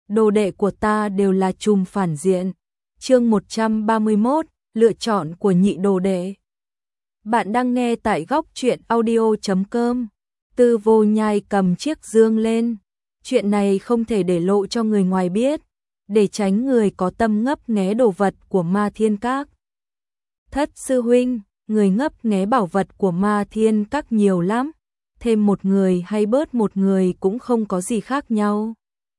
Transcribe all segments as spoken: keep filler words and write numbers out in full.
đồ đệ của ta đều là trùm phản diện. Chương một trăm ba mươi mốt, lựa chọn của nhị đồ đệ. Bạn đang nghe tại góc truyện audio chấm com. Tư Vô Nhai cầm chiếc dương lên. Chuyện này không thể để lộ cho người ngoài biết, để tránh người có tâm ngấp nghé đồ vật của Ma Thiên Các. Thất sư huynh, người ngấp nghé bảo vật của Ma Thiên Các nhiều lắm, thêm một người hay bớt một người cũng không có gì khác nhau.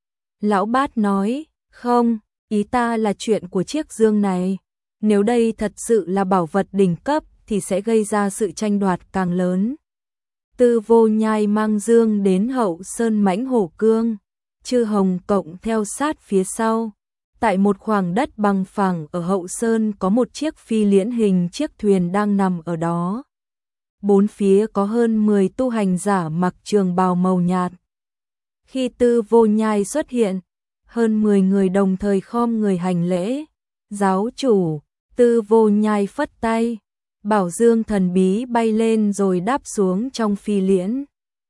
Lão Bát nói, không, ý ta là chuyện của chiếc dương này. Nếu đây thật sự là bảo vật đỉnh cấp thì sẽ gây ra sự tranh đoạt càng lớn. Tư Vô Nhai mang dương đến Hậu Sơn Mãnh Hổ Cương, Chư Hồng Cộng theo sát phía sau. Tại một khoảng đất bằng phẳng ở Hậu Sơn có một chiếc phi liễn hình chiếc thuyền đang nằm ở đó. Bốn phía có hơn mười tu hành giả mặc trường bào màu nhạt. Khi Tư Vô Nhai xuất hiện, hơn mười người đồng thời khom người hành lễ. Giáo chủ, Tư Vô Nhai phất tay, bảo dương thần bí bay lên rồi đáp xuống trong phi liễn.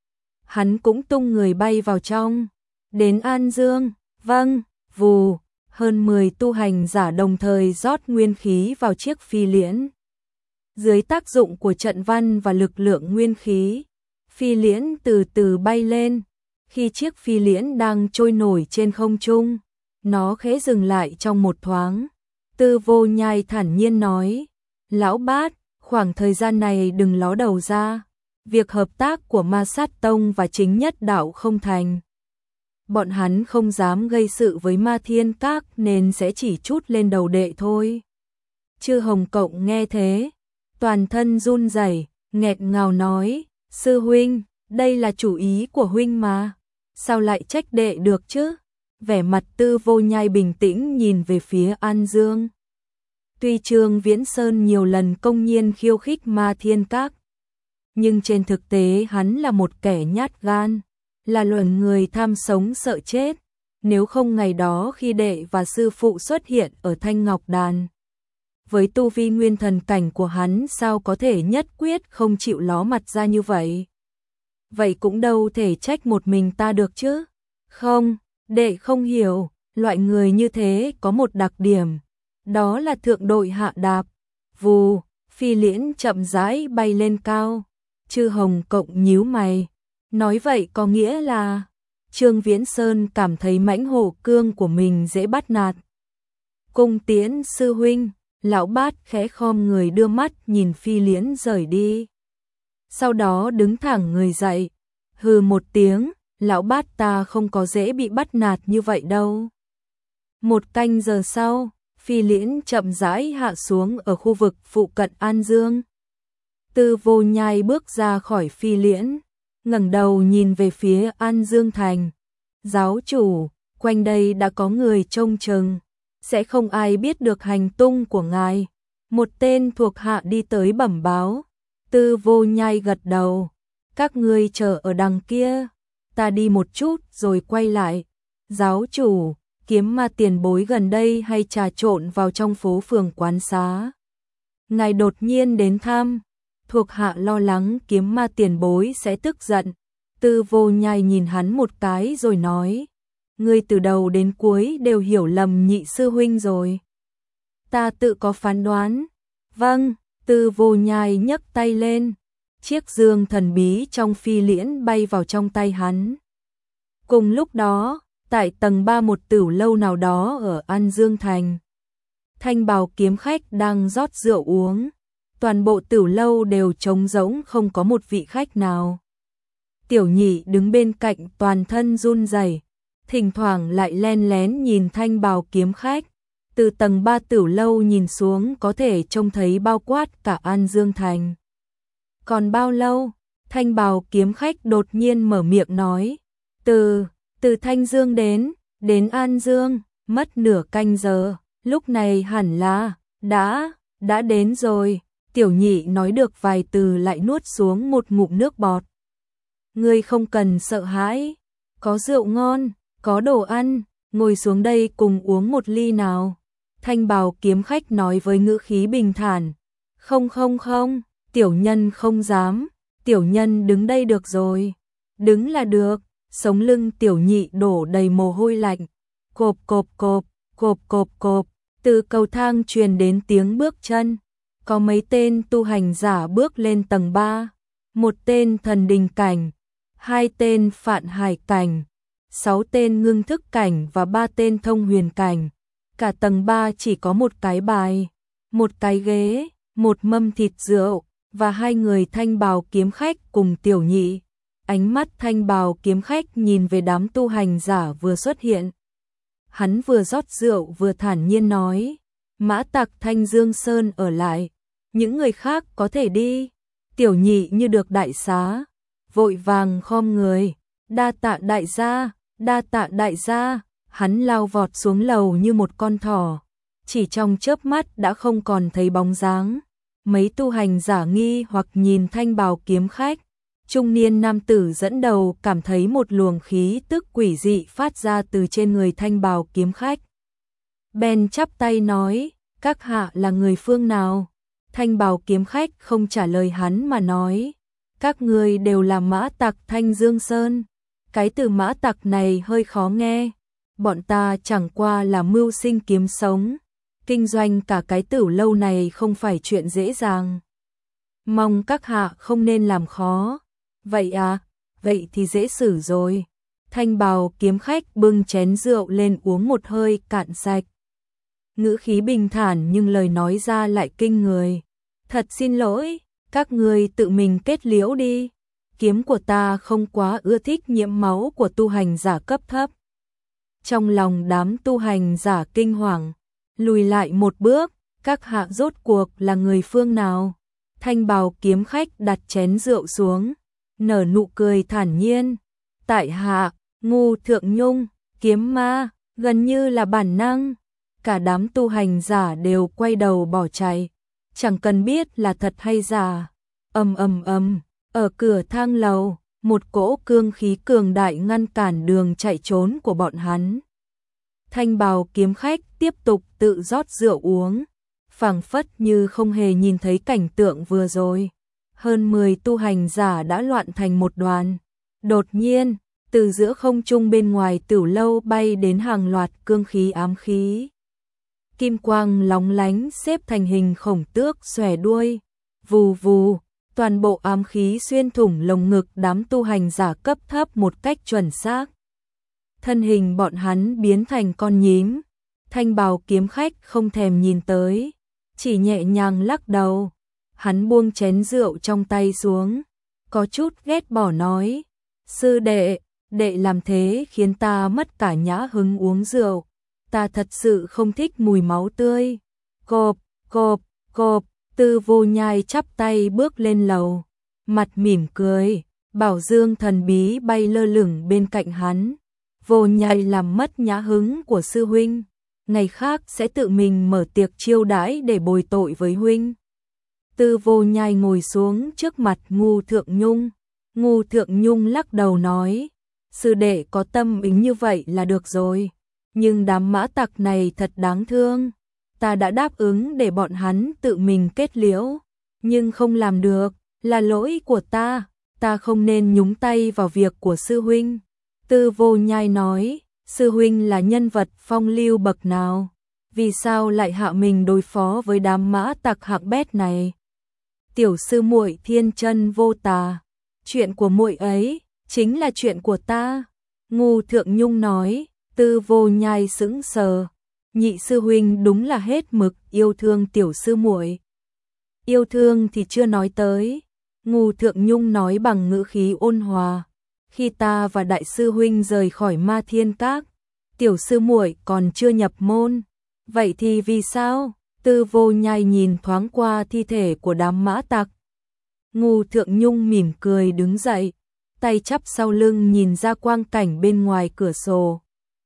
Hắn cũng tung người bay vào trong. Đến An Dương, vâng, vù, hơn mười tu hành giả đồng thời rót nguyên khí vào chiếc phi liễn. Dưới tác dụng của trận văn và lực lượng nguyên khí, phi liễn từ từ bay lên. Khi chiếc phi liễn đang trôi nổi trên không trung, nó khẽ dừng lại trong một thoáng. Tư Vô Nhai thản nhiên nói, Lão Bát, khoảng thời gian này đừng ló đầu ra, việc hợp tác của Ma Sát Tông và Chính Nhất Đạo không thành. Bọn hắn không dám gây sự với Ma Thiên Các nên sẽ chỉ trút lên đầu đệ thôi. Chư Hồng Cộng nghe thế, toàn thân run rẩy, nghẹt ngào nói, sư huynh, đây là chủ ý của huynh mà, sao lại trách đệ được chứ? Vẻ mặt Tư Vô Nhai bình tĩnh nhìn về phía An Dương. Tuy Trương Viễn Sơn nhiều lần công nhiên khiêu khích Ma Thiên Các, nhưng trên thực tế hắn là một kẻ nhát gan, là loại người tham sống sợ chết. Nếu không ngày đó khi đệ và sư phụ xuất hiện ở Thanh Ngọc Đàn, với tu vi nguyên thần cảnh của hắn sao có thể nhất quyết không chịu ló mặt ra như vậy? Vậy cũng đâu thể trách một mình ta được chứ? Không, đệ không hiểu, loại người như thế có một đặc điểm, đó là thượng đội hạ đạp. Vù, phi liễn chậm rãi bay lên cao. Chư Hồng Cộng nhíu mày, nói vậy có nghĩa là Trương Viễn Sơn cảm thấy Mãnh Hổ Cương của mình dễ bắt nạt. Cung tiễn sư huynh. Lão Bát khẽ khom người đưa mắt nhìn phi liễn rời đi. Sau đó đứng thẳng người dậy, hừ một tiếng, Lão Bát ta không có dễ bị bắt nạt như vậy đâu. Một canh giờ sau, phi liễn chậm rãi hạ xuống ở khu vực phụ cận An Dương. Tư Vô Nhai bước ra khỏi phi liễn, ngẩng đầu nhìn về phía An Dương Thành. Giáo chủ, quanh đây đã có người trông chừng, sẽ không ai biết được hành tung của ngài. Một tên thuộc hạ đi tới bẩm báo. Tư Vô Nhai gật đầu. Các ngươi chờ ở đằng kia, ta đi một chút rồi quay lại. Giáo chủ, Kiếm Ma tiền bối gần đây hay trà trộn vào trong phố phường quán xá? Ngài đột nhiên đến thăm, thuộc hạ lo lắng Kiếm Ma tiền bối sẽ tức giận. Tư Vô Nhai nhìn hắn một cái rồi nói, ngươi từ đầu đến cuối đều hiểu lầm nhị sư huynh rồi. Ta tự có phán đoán. Vâng, Tư Vô Nhai nhấc tay lên. Chiếc dương thần bí trong phi liễn bay vào trong tay hắn. Cùng lúc đó, tại tầng ba một tửu lâu nào đó ở An Dương Thành, Thanh bào kiếm khách đang rót rượu uống. Toàn bộ tửu lâu đều trống rỗng, không có một vị khách nào. Tiểu Nhị đứng bên cạnh toàn thân run rẩy, thỉnh thoảng lại len lén nhìn thanh bào kiếm khách. Từ tầng ba tửu lâu nhìn xuống có thể trông thấy bao quát cả An Dương Thành. Còn bao lâu? Thanh bào kiếm khách đột nhiên mở miệng nói. Từ, từ Thanh Dương đến, đến An Dương, mất nửa canh giờ, lúc này hẳn là, đã, đã đến rồi. Tiểu Nhị nói được vài từ lại nuốt xuống một ngụm nước bọt. Ngươi không cần sợ hãi, có rượu ngon, có đồ ăn, ngồi xuống đây cùng uống một ly nào. Thanh bào kiếm khách nói với ngữ khí bình thản. Không không không, tiểu nhân không dám, tiểu nhân đứng đây được rồi. Đứng là được. Sống lưng Tiểu Nhị đổ đầy mồ hôi lạnh. Cộp cộp cộp, cộp cộp cộp, từ cầu thang truyền đến tiếng bước chân. Có mấy tên tu hành giả bước lên tầng ba, một tên thần đình cảnh, hai tên phạn hải cảnh, sáu tên ngưng thức cảnh và ba tên thông huyền cảnh. Cả tầng ba chỉ có một cái bài, một cái ghế, một mâm thịt rượu và hai người thanh bào kiếm khách cùng Tiểu Nhị. Ánh mắt thanh bào kiếm khách nhìn về đám tu hành giả vừa xuất hiện. Hắn vừa rót rượu vừa thản nhiên nói, Mã Tặc Thanh Dương Sơn ở lại, những người khác có thể đi. Tiểu Nhị như được đại xá, vội vàng khom người, đa tạ đại gia, đa tạ đại gia. Hắn lao vọt xuống lầu như một con thỏ, chỉ trong chớp mắt đã không còn thấy bóng dáng. Mấy tu hành giả nghi hoặc nhìn thanh bào kiếm khách. Trung niên nam tử dẫn đầu cảm thấy một luồng khí tức quỷ dị phát ra từ trên người thanh bào kiếm khách. Bèn chắp tay nói, các hạ là người phương nào? Thanh bào kiếm khách không trả lời hắn mà nói, các người đều là Mã Tặc Thanh Dương Sơn. Cái từ Mã Tặc này hơi khó nghe. Bọn ta chẳng qua là mưu sinh kiếm sống, kinh doanh cả cái tửu lâu này không phải chuyện dễ dàng. Mong các hạ không nên làm khó. Vậy à, vậy thì dễ xử rồi. Thanh bào kiếm khách bưng chén rượu lên uống một hơi cạn sạch. Ngữ khí bình thản nhưng lời nói ra lại kinh người. Thật xin lỗi, các người tự mình kết liễu đi. Kiếm của ta không quá ưa thích nhiễm máu của tu hành giả cấp thấp. Trong lòng đám tu hành giả kinh hoàng, lùi lại một bước, các hạ rốt cuộc là người phương nào? Thanh bào kiếm khách đặt chén rượu xuống, nở nụ cười thản nhiên. Tại hạ, Ngu Thượng Nhung, kiếm ma, gần như là bản năng. Cả đám tu hành giả đều quay đầu bỏ chạy, chẳng cần biết là thật hay giả. Ầm ầm ầm, ở cửa thang lầu, một cỗ cương khí cường đại ngăn cản đường chạy trốn của bọn hắn. Thanh bào kiếm khách tiếp tục tự rót rượu uống, phảng phất như không hề nhìn thấy cảnh tượng vừa rồi. Hơn mười tu hành giả đã loạn thành một đoàn. Đột nhiên, từ giữa không trung bên ngoài tửu lâu bay đến hàng loạt cương khí ám khí. Kim quang lóng lánh xếp thành hình khổng tước xòe đuôi. Vù vù, toàn bộ ám khí xuyên thủng lồng ngực đám tu hành giả cấp thấp một cách chuẩn xác. Thân hình bọn hắn biến thành con nhím. Thanh bào kiếm khách không thèm nhìn tới, chỉ nhẹ nhàng lắc đầu. Hắn buông chén rượu trong tay xuống, có chút ghét bỏ nói, sư đệ, đệ làm thế khiến ta mất cả nhã hứng uống rượu. Ta thật sự không thích mùi máu tươi. Cộp, cộp, cộp, Tư Vô Nhai chắp tay bước lên lầu, mặt mỉm cười. Bảo dương thần bí bay lơ lửng bên cạnh hắn. Vô Nhai làm mất nhã hứng của sư huynh, ngày khác sẽ tự mình mở tiệc chiêu đãi để bồi tội với huynh. Tư Vô Nhai ngồi xuống trước mặt Ngu Thượng Nhung. Ngu Thượng Nhung lắc đầu nói, sư đệ có tâm ý như vậy là được rồi, nhưng đám mã tặc này thật đáng thương. Ta đã đáp ứng để bọn hắn tự mình kết liễu, nhưng không làm được, là lỗi của ta, ta không nên nhúng tay vào việc của sư huynh. Tư Vô Nhai nói, sư huynh là nhân vật phong lưu bậc nào, vì sao lại hạ mình đối phó với đám mã tặc hạng bét này? Tiểu sư muội thiên chân vô tà, chuyện của muội ấy chính là chuyện của ta. Ngu Thượng Nhung nói. Tư Vô Nhai sững sờ, nhị sư huynh đúng là hết mực yêu thương tiểu sư muội. Yêu thương thì chưa nói tới. Ngu Thượng Nhung nói bằng ngữ khí ôn hòa, khi ta và đại sư huynh rời khỏi Ma Thiên Các, tiểu sư muội còn chưa nhập môn. Vậy thì vì sao? Tư Vô Nhai nhìn thoáng qua thi thể của đám mã tặc. Ngu Thượng Nhung mỉm cười đứng dậy, tay chắp sau lưng nhìn ra quang cảnh bên ngoài cửa sổ.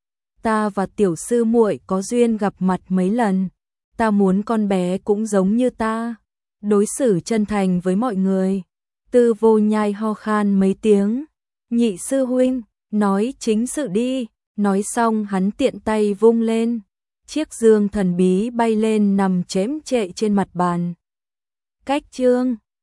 Ta và tiểu sư muội có duyên gặp mặt mấy lần, ta muốn con bé cũng giống như ta, đối xử chân thành với mọi người. Tư Vô Nhai ho khan mấy tiếng, nhị sư huynh, nói chính sự đi. Nói xong hắn tiện tay vung lên, chiếc dương thần bí bay lên nằm chễm chệ trên mặt bàn. Cách chương